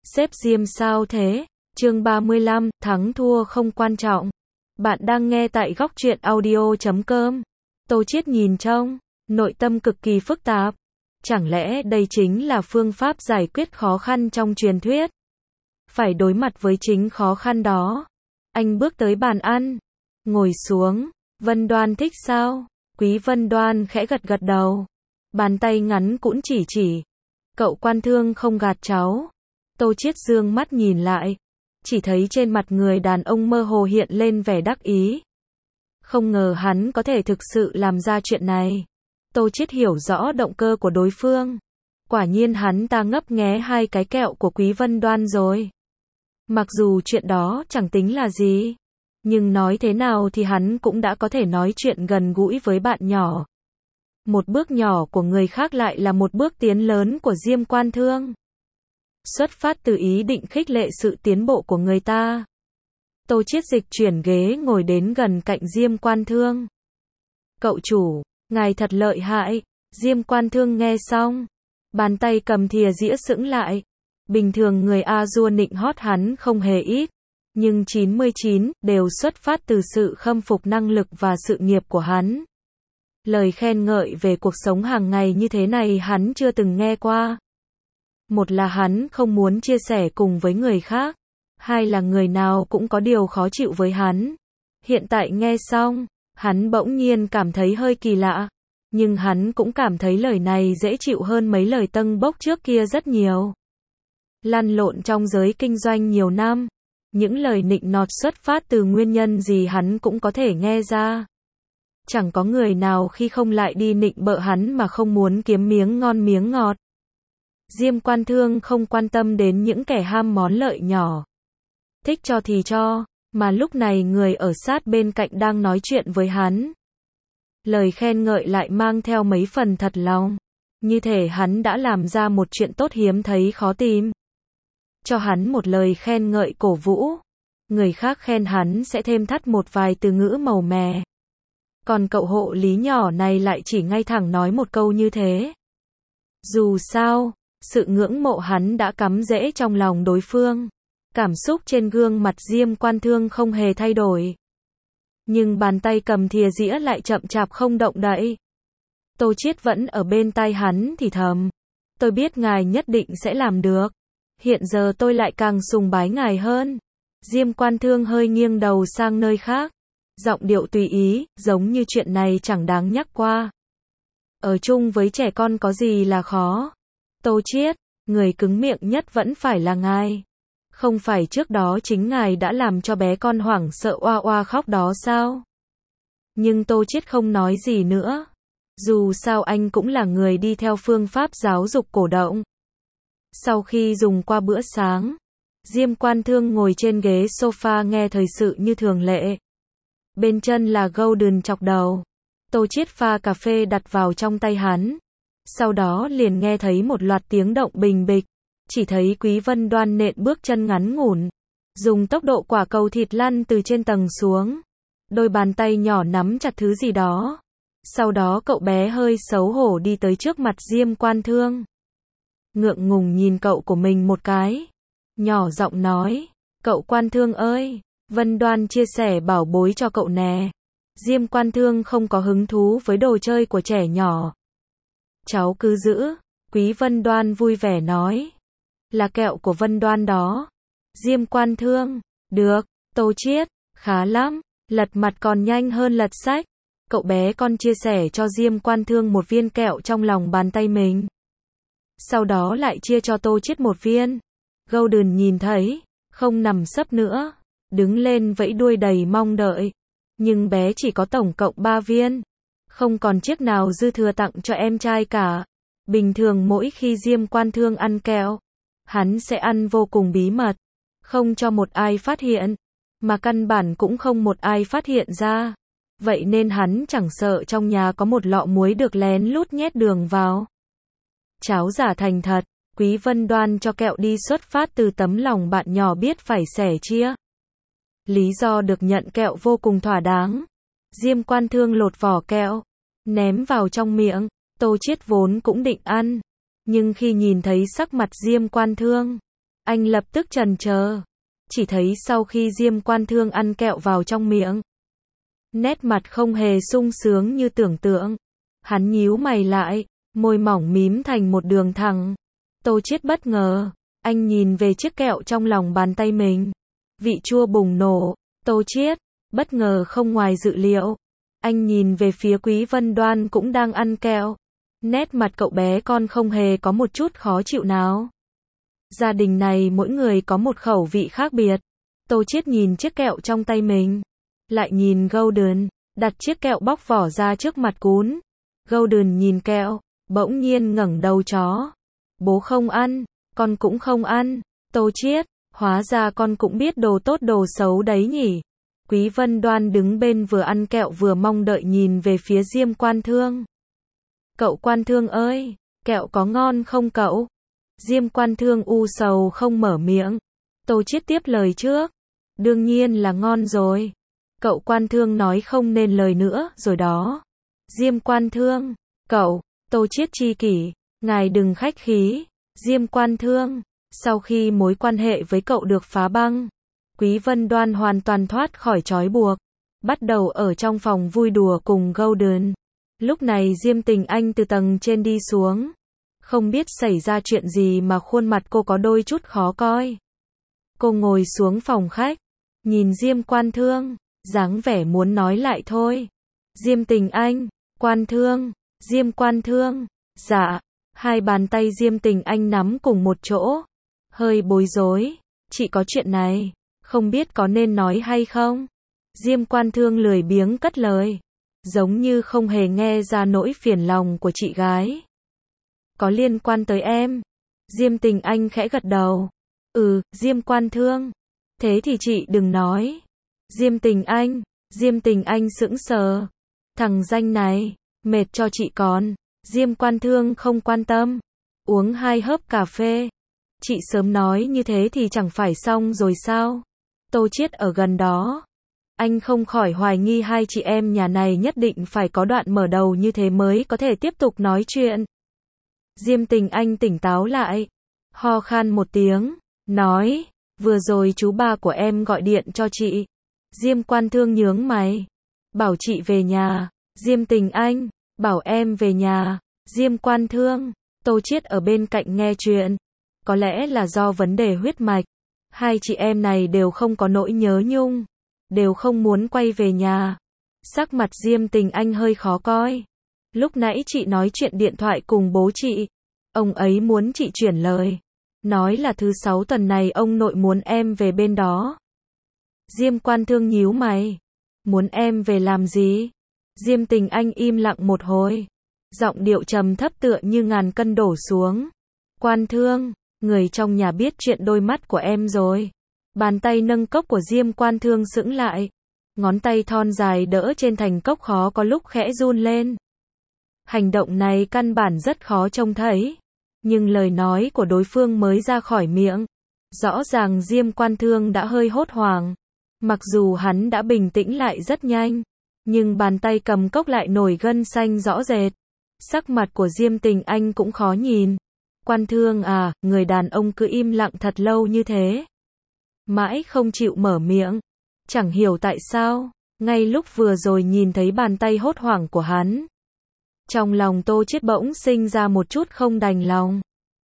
Sếp Diêm sao thế? Chương 35, thắng thua không quan trọng. Bạn đang nghe tại góc truyện audio.com. Tô Chiết nhìn trong, nội tâm cực kỳ phức tạp. Chẳng lẽ đây chính là phương pháp giải quyết khó khăn trong truyền thuyết? Phải đối mặt với chính khó khăn đó. Anh bước tới bàn ăn, ngồi xuống. Vân Đoan thích sao? Quý Vân Đoan khẽ gật gật đầu. Bàn tay ngắn cũng chỉ. Cậu Quan Thương không gạt cháu. Tô Chiết dương mắt nhìn lại, chỉ thấy trên mặt người đàn ông mơ hồ hiện lên vẻ đắc ý. Không ngờ hắn có thể thực sự làm ra chuyện này. Tô Chiết hiểu rõ động cơ của đối phương. Quả nhiên hắn ta ngấp nghé hai cái kẹo của Quý Vân Đoan rồi. Mặc dù chuyện đó chẳng tính là gì, nhưng nói thế nào thì hắn cũng đã có thể nói chuyện gần gũi với bạn nhỏ. Một bước nhỏ của người khác lại là một bước tiến lớn của Diêm Quan Thương. Xuất phát từ ý định khích lệ sự tiến bộ của người ta. Tô Chiết dịch chuyển ghế ngồi đến gần cạnh Diêm Quan Thương. Cậu chủ, ngài thật lợi hại. Diêm Quan Thương nghe xong, bàn tay cầm thìa dĩa sững lại. Bình thường người A-dua nịnh hót hắn không hề ít, nhưng 99 đều xuất phát từ sự khâm phục năng lực và sự nghiệp của hắn. Lời khen ngợi về cuộc sống hàng ngày như thế này hắn chưa từng nghe qua. Một là hắn không muốn chia sẻ cùng với người khác, hai là người nào cũng có điều khó chịu với hắn. Hiện tại nghe xong, hắn bỗng nhiên cảm thấy hơi kỳ lạ, nhưng hắn cũng cảm thấy lời này dễ chịu hơn mấy lời tâng bốc trước kia rất nhiều. Lăn lộn trong giới kinh doanh nhiều năm, những lời nịnh nọt xuất phát từ nguyên nhân gì hắn cũng có thể nghe ra. Chẳng có người nào khi không lại đi nịnh bợ hắn mà không muốn kiếm miếng ngon miếng ngọt. Diêm Quan Thương không quan tâm đến những kẻ ham món lợi nhỏ. Thích cho thì cho, mà lúc này người ở sát bên cạnh đang nói chuyện với hắn. Lời khen ngợi lại mang theo mấy phần thật lòng. Như thể hắn đã làm ra một chuyện tốt hiếm thấy khó tìm. Cho hắn một lời khen ngợi cổ vũ. Người khác khen hắn sẽ thêm thắt một vài từ ngữ màu mè. Còn cậu hộ lý nhỏ này lại chỉ ngay thẳng nói một câu như thế. Dù sao, sự ngưỡng mộ hắn đã cắm rễ trong lòng đối phương. Cảm xúc trên gương mặt Diêm Quan Thương không hề thay đổi. Nhưng bàn tay cầm thìa dĩa lại chậm chạp không động đậy. Tô Chiết vẫn ở bên tai hắn thì thầm. Tôi biết ngài nhất định sẽ làm được. Hiện giờ tôi lại càng sùng bái ngài hơn. Diêm Quan Thương hơi nghiêng đầu sang nơi khác. Giọng điệu tùy ý, giống như chuyện này chẳng đáng nhắc qua. Ở chung với trẻ con có gì là khó. Tô Chiết, người cứng miệng nhất vẫn phải là ngài. Không phải trước đó chính ngài đã làm cho bé con hoảng sợ oa oa khóc đó sao? Nhưng Tô Chiết không nói gì nữa. Dù sao anh cũng là người đi theo phương pháp giáo dục cổ động. Sau khi dùng qua bữa sáng, Diêm Quan Thương ngồi trên ghế sofa nghe thời sự như thường lệ. Bên chân là Golden chọc đầu. Tô Chiết pha cà phê đặt vào trong tay hắn. Sau đó liền nghe thấy một loạt tiếng động bình bịch. Chỉ thấy Quý Vân Đoan nện bước chân ngắn ngủn, dùng tốc độ quả cầu thịt lăn từ trên tầng xuống. Đôi bàn tay nhỏ nắm chặt thứ gì đó. Sau đó cậu bé hơi xấu hổ đi tới trước mặt Diêm Quan Thương. Ngượng ngùng nhìn cậu của mình một cái. Nhỏ giọng nói, cậu Quan Thương ơi, Vân Đoan chia sẻ bảo bối cho cậu nè. Diêm Quan Thương không có hứng thú với đồ chơi của trẻ nhỏ. Cháu cứ giữ. Quý Vân Đoan vui vẻ nói. Là kẹo của Vân Đoan đó. Diêm Quan Thương, được. Tô Chiết, khá lắm. Lật mặt còn nhanh hơn lật sách. Cậu bé con chia sẻ cho Diêm Quan Thương một viên kẹo trong lòng bàn tay mình. Sau đó lại chia cho Tô Chiết một viên. Golden nhìn thấy, không nằm sấp nữa, đứng lên vẫy đuôi đầy mong đợi. Nhưng bé chỉ có tổng cộng 3 viên. Không còn chiếc nào dư thừa tặng cho em trai cả. Bình thường mỗi khi Diêm Quan Thương ăn kẹo, hắn sẽ ăn vô cùng bí mật. Không cho một ai phát hiện. Mà căn bản cũng không một ai phát hiện ra. Vậy nên hắn chẳng sợ trong nhà có một lọ muối được lén lút nhét đường vào. Cháu giả thành thật. Quý Vân Đoan cho kẹo đi xuất phát từ tấm lòng bạn nhỏ biết phải sẻ chia. Lý do được nhận kẹo vô cùng thỏa đáng. Diêm Quan Thương lột vỏ kẹo, ném vào trong miệng. Tô Chiết vốn cũng định ăn, nhưng khi nhìn thấy sắc mặt Diêm Quan Thương, Anh lập tức chần chờ. Chỉ thấy sau khi Diêm Quan Thương ăn kẹo vào trong miệng, nét mặt không hề sung sướng như tưởng tượng. Hắn nhíu mày lại, môi mỏng mím thành một đường thẳng. Tô Chiết bất ngờ, anh nhìn về chiếc kẹo trong lòng bàn tay mình. Vị chua bùng nổ, Tô Chiết, bất ngờ không ngoài dự liệu. Anh nhìn về phía Quý Vân Đoan cũng đang ăn kẹo. Nét mặt cậu bé con không hề có một chút khó chịu nào. Gia đình này mỗi người có một khẩu vị khác biệt. Tô Chiết nhìn chiếc kẹo trong tay mình, lại nhìn Golden, đặt chiếc kẹo bóc vỏ ra trước mặt Cún. Golden nhìn kẹo, bỗng nhiên ngẩng đầu chó. Bố không ăn, con cũng không ăn. Tô Chiết, hóa ra con cũng biết đồ tốt đồ xấu đấy nhỉ. Quý Vân Đoan đứng bên vừa ăn kẹo vừa mong đợi nhìn về phía Diêm Quan Thương. Cậu Quan Thương ơi, kẹo có ngon không cậu? Diêm Quan Thương u sầu không mở miệng. Tô Chiết tiếp lời trước. Đương nhiên là ngon rồi. Cậu Quan Thương nói không nên lời nữa rồi đó. Diêm Quan Thương, cậu, Tô Chiết chi kỷ, ngài đừng khách khí. Diêm Quan Thương, sau khi mối quan hệ với cậu được phá băng, Quý Vân Đoan hoàn toàn thoát khỏi trói buộc, bắt đầu ở trong phòng vui đùa cùng Golden. Lúc này Diêm Tình Anh từ tầng trên đi xuống. Không biết xảy ra chuyện gì mà khuôn mặt cô có đôi chút khó coi. Cô ngồi xuống phòng khách, nhìn Diêm Quan Thương, dáng vẻ muốn nói lại thôi. Diêm Tình Anh, Quan Thương, Diêm Quan Thương, dạ. Hai bàn tay Diêm Tình Anh nắm cùng một chỗ, hơi bối rối. Chị có chuyện này, không biết có nên nói hay không? Diêm Quan Thương lười biếng cất lời, giống như không hề nghe ra nỗi phiền lòng của chị gái. Có liên quan tới em. Diêm Tình Anh khẽ gật đầu. Diêm Quan Thương. Thế thì chị đừng nói. Diêm Tình Anh sững sờ. Thằng danh này, mệt cho chị còn. Diêm Quan Thương không quan tâm. Uống 2 hớp cà phê. Chị sớm nói như thế thì chẳng phải xong rồi sao? Tô Chiết ở gần đó. Anh không khỏi hoài nghi hai chị em nhà này nhất định phải có đoạn mở đầu như thế mới có thể tiếp tục nói chuyện. Diêm Tình Anh tỉnh táo lại, ho khan một tiếng, nói, vừa rồi chú ba của em gọi điện cho chị. Diêm Quan Thương nhướng mày, bảo chị về nhà. Diêm Tình Anh, bảo em về nhà. Diêm Quan Thương, Tô Chiết ở bên cạnh nghe chuyện. Có lẽ là do vấn đề huyết mạch, hai chị em này đều không có nỗi nhớ nhung, đều không muốn quay về nhà. Sắc mặt Diêm Tình Anh hơi khó coi. Lúc nãy chị nói chuyện điện thoại cùng bố chị, ông ấy muốn chị chuyển lời, nói là thứ 6 tuần này ông nội muốn em về bên đó. Diêm Quan Thương nhíu mày, muốn em về làm gì? Diêm Tình Anh im lặng một hồi, giọng điệu trầm thấp tựa như ngàn cân đổ xuống. Quan Thương, người trong nhà biết chuyện đôi mắt của em rồi. Bàn tay nâng cốc của Diêm Quan Thương sững lại, ngón tay thon dài đỡ trên thành cốc khó có lúc khẽ run lên. Hành động này căn bản rất khó trông thấy, nhưng lời nói của đối phương mới ra khỏi miệng, rõ ràng Diêm Quan Thương đã hơi hốt hoảng. Mặc dù hắn đã bình tĩnh lại rất nhanh, nhưng bàn tay cầm cốc lại nổi gân xanh rõ rệt. Sắc mặt của Diêm Tình Anh cũng khó nhìn. Quan Thương à, người đàn ông cứ im lặng thật lâu như thế, mãi không chịu mở miệng. Chẳng hiểu tại sao, ngay lúc vừa rồi nhìn thấy bàn tay hốt hoảng của hắn, trong lòng Tô Chiết bỗng sinh ra một chút không đành lòng.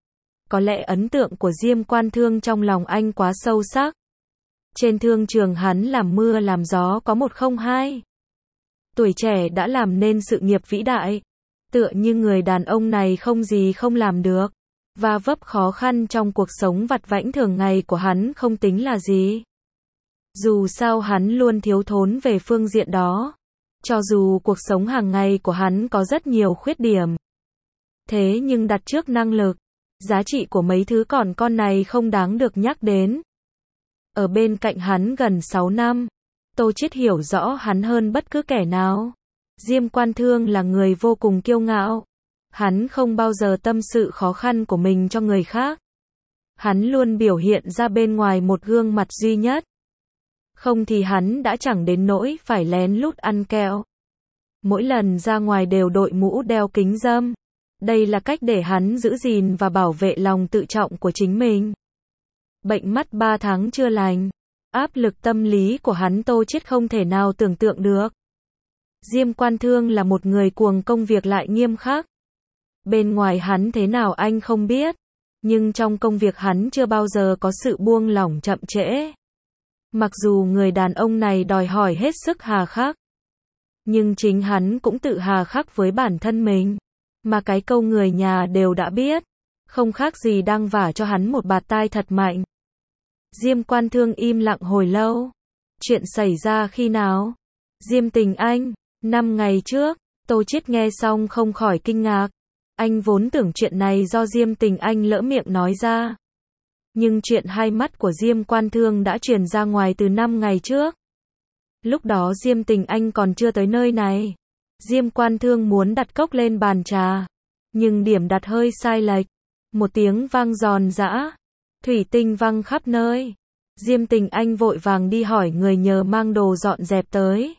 Có lẽ ấn tượng của Diêm Quan Thương trong lòng anh quá sâu sắc. Trên thương trường hắn làm mưa làm gió có một không hai. Tuổi trẻ đã làm nên sự nghiệp vĩ đại. Tựa như người đàn ông này không gì không làm được. Và vấp khó khăn trong cuộc sống vặt vãnh thường ngày của hắn không tính là gì. Dù sao hắn luôn thiếu thốn về phương diện đó. Cho dù cuộc sống hàng ngày của hắn có rất nhiều khuyết điểm. Thế nhưng đặt trước năng lực, giá trị của mấy thứ còn con này không đáng được nhắc đến. Ở bên cạnh hắn gần 6 năm, Tô Chiết hiểu rõ hắn hơn bất cứ kẻ nào. Diêm Quan Thương là người vô cùng kiêu ngạo. Hắn không bao giờ tâm sự khó khăn của mình cho người khác. Hắn luôn biểu hiện ra bên ngoài một gương mặt duy nhất. Không thì hắn đã chẳng đến nỗi phải lén lút ăn kẹo. Mỗi lần ra ngoài đều đội mũ đeo kính râm. Đây là cách để hắn giữ gìn và bảo vệ lòng tự trọng của chính mình. Bệnh mắt 3 tháng chưa lành. Áp lực tâm lý của hắn Tô Chiết không thể nào tưởng tượng được. Diêm Quan Thương là một người cuồng công việc lại nghiêm khắc. Bên ngoài hắn thế nào anh không biết, nhưng trong công việc hắn chưa bao giờ có sự buông lỏng chậm trễ. Mặc dù người đàn ông này đòi hỏi hết sức hà khắc, nhưng chính hắn cũng tự hà khắc với bản thân mình. Mà cái câu người nhà đều đã biết, không khác gì đang vả cho hắn một bạt tai thật mạnh. Diêm Quan Thương im lặng hồi lâu. Chuyện xảy ra khi nào? Diêm Tình Anh, 5 ngày trước. Tô Chiết nghe xong không khỏi kinh ngạc. Anh vốn tưởng chuyện này do Diêm Tình Anh lỡ miệng nói ra. Nhưng chuyện hai mắt của Diêm Quan Thương đã truyền ra ngoài từ 5 ngày trước. Lúc đó Diêm Tình Anh còn chưa tới nơi này. Diêm Quan Thương muốn đặt cốc lên bàn trà, nhưng điểm đặt hơi sai lệch. Một tiếng vang giòn giã, thủy tinh văng khắp nơi. Diêm Tình Anh vội vàng đi hỏi người nhờ mang đồ dọn dẹp tới.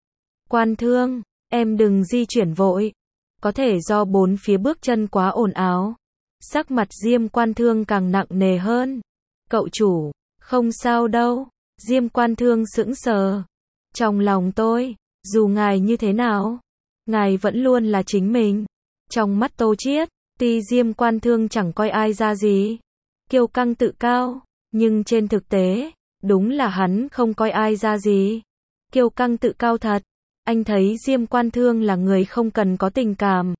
Quan Thương, em đừng di chuyển vội. Có thể do bốn phía bước chân quá ồn ào. Sắc mặt Diêm Quan Thương càng nặng nề hơn. Cậu chủ, không sao đâu. Diêm Quan Thương sững sờ. Trong lòng tôi, dù ngài như thế nào, ngài vẫn luôn là chính mình. Trong mắt Tô Chiết, tuy Diêm Quan Thương chẳng coi ai ra gì, kiêu căng tự cao, nhưng trên thực tế, đúng là hắn không coi ai ra gì. Kiêu căng tự cao thật. Anh thấy Diêm Quan Thương là người không cần có tình cảm.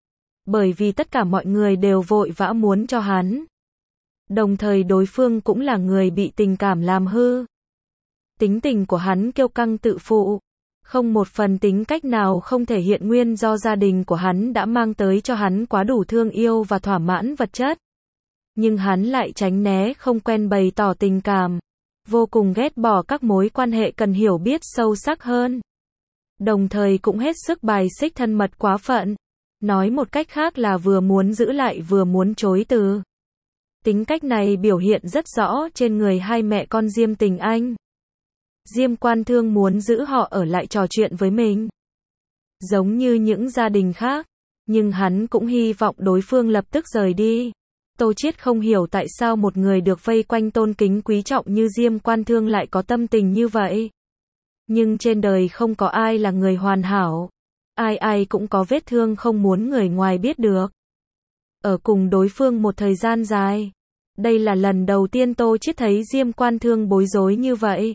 Bởi vì tất cả mọi người đều vội vã muốn cho hắn. Đồng thời đối phương cũng là người bị tình cảm làm hư. Tính tình của hắn kiêu căng tự phụ. Không một phần tính cách nào không thể hiện nguyên do gia đình của hắn đã mang tới cho hắn quá đủ thương yêu và thỏa mãn vật chất. Nhưng hắn lại tránh né không quen bày tỏ tình cảm. Vô cùng ghét bỏ các mối quan hệ cần hiểu biết sâu sắc hơn. Đồng thời cũng hết sức bài xích thân mật quá phận. Nói một cách khác là vừa muốn giữ lại vừa muốn chối từ. Tính cách này biểu hiện rất rõ trên người hai mẹ con Diêm Tình Anh. Diêm Quan Thương muốn giữ họ ở lại trò chuyện với mình, giống như những gia đình khác, nhưng hắn cũng hy vọng đối phương lập tức rời đi. Tô Chiết không hiểu tại sao một người được vây quanh tôn kính quý trọng như Diêm Quan Thương lại có tâm tình như vậy. Nhưng trên đời không có ai là người hoàn hảo. Ai ai cũng có vết thương không muốn người ngoài biết được. Ở cùng đối phương một thời gian dài. Đây là lần đầu tiên Tô Chiết thấy Diêm Quan Thương bối rối như vậy.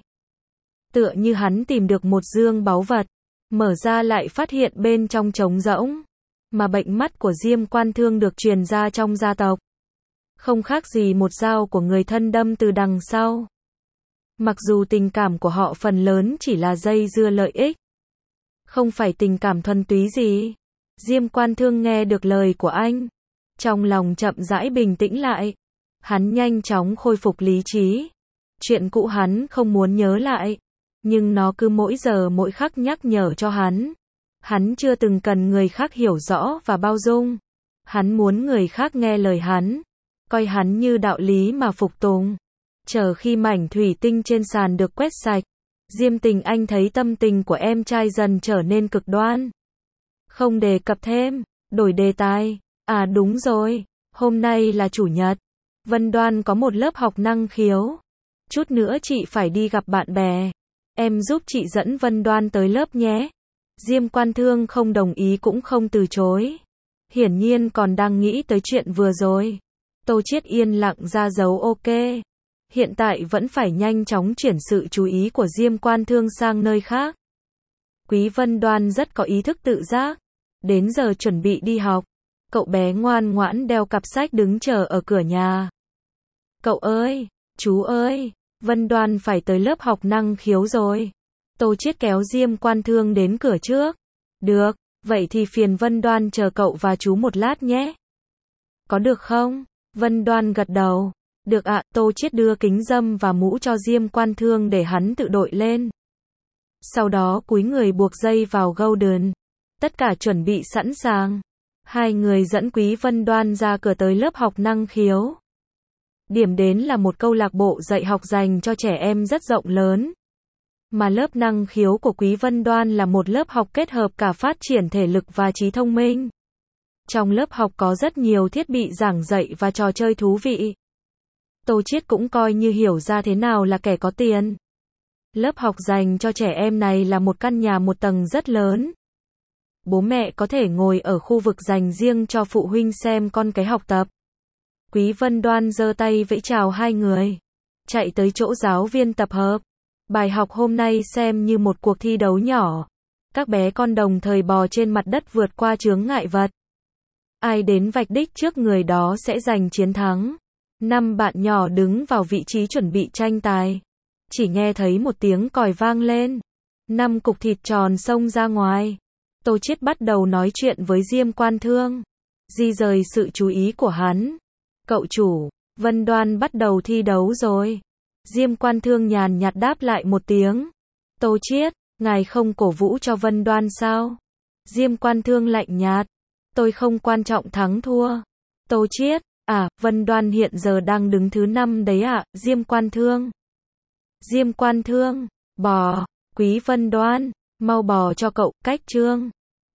Tựa như hắn tìm được một dương báu vật, mở ra lại phát hiện bên trong trống rỗng. Mà bệnh mắt của Diêm Quan Thương được truyền ra trong gia tộc. Không khác gì một dao của người thân đâm từ đằng sau. Mặc dù tình cảm của họ phần lớn chỉ là dây dưa lợi ích, không phải tình cảm thuần túy gì. Diêm Quan Thương nghe được lời của anh, trong lòng chậm rãi bình tĩnh lại. Hắn nhanh chóng khôi phục lý trí. Chuyện cũ hắn không muốn nhớ lại, nhưng nó cứ mỗi giờ mỗi khắc nhắc nhở cho hắn. Hắn chưa từng cần người khác hiểu rõ và bao dung. Hắn muốn người khác nghe lời hắn, coi hắn như đạo lý mà phục tùng. Chờ khi mảnh thủy tinh trên sàn được quét sạch, Diêm Tình Anh thấy tâm tình của em trai dần trở nên cực đoan. Không đề cập thêm, đổi đề tài. À đúng rồi, hôm nay là chủ nhật. Vân Đoan có một lớp học năng khiếu. Chút nữa chị phải đi gặp bạn bè. Em giúp chị dẫn Vân Đoan tới lớp nhé. Diêm Quan Thương không đồng ý cũng không từ chối. Hiển nhiên còn đang nghĩ tới chuyện vừa rồi. Tô Chiết yên lặng ra dấu ok. Hiện tại vẫn phải nhanh chóng chuyển sự chú ý của Diêm Quan Thương sang nơi khác. Quý Vân Đoan rất có ý thức tự giác. Đến giờ chuẩn bị đi học, cậu bé ngoan ngoãn đeo cặp sách đứng chờ ở cửa nhà. Cậu ơi, chú ơi, Vân Đoan phải tới lớp học năng khiếu rồi. Tô Chiết kéo Diêm Quan Thương đến cửa trước. Được, vậy thì phiền Vân Đoan chờ cậu và chú một lát nhé. Có được không? Vân Đoan gật đầu. Được ạ. Tô Chiết đưa kính râm và mũ cho Diêm Quan Thương để hắn tự đội lên. Sau đó cúi người buộc dây vào Golden. Tất cả chuẩn bị sẵn sàng. Hai người dẫn Quý Vân Đoan ra cửa tới lớp học năng khiếu. Điểm đến là một câu lạc bộ dạy học dành cho trẻ em rất rộng lớn. Mà lớp năng khiếu của Quý Vân Đoan là một lớp học kết hợp cả phát triển thể lực và trí thông minh. Trong lớp học có rất nhiều thiết bị giảng dạy và trò chơi thú vị. Tô Chiết cũng coi như hiểu ra thế nào là kẻ có tiền. Lớp học dành cho trẻ em này là một căn nhà một tầng rất lớn. Bố mẹ có thể ngồi ở khu vực dành riêng cho phụ huynh xem con cái học tập. Quý Vân Đoan giơ tay vẫy chào hai người, chạy tới chỗ giáo viên tập hợp. Bài học hôm nay xem như một cuộc thi đấu nhỏ. Các bé con đồng thời bò trên mặt đất vượt qua chướng ngại vật. Ai đến vạch đích trước người đó sẽ giành chiến thắng. 5 bạn nhỏ đứng vào vị trí chuẩn bị tranh tài. Chỉ nghe thấy một tiếng còi vang lên. 5 cục thịt tròn xông ra ngoài. Tô Chiết bắt đầu nói chuyện với Diêm Quan Thương, di rời sự chú ý của hắn. Cậu chủ, Vân Đoan bắt đầu thi đấu rồi. Diêm Quan Thương nhàn nhạt đáp lại một tiếng. Tô Chiết, ngài không cổ vũ cho Vân Đoan sao? Diêm Quan Thương lạnh nhạt. Tôi không quan trọng thắng thua. Tô Chiết, Vân Đoan hiện giờ đang đứng thứ 5 đấy ạ. Diêm Quan Thương. Diêm Quan Thương, bò. Quý Vân Đoan, mau bò cho cậu, cách trương.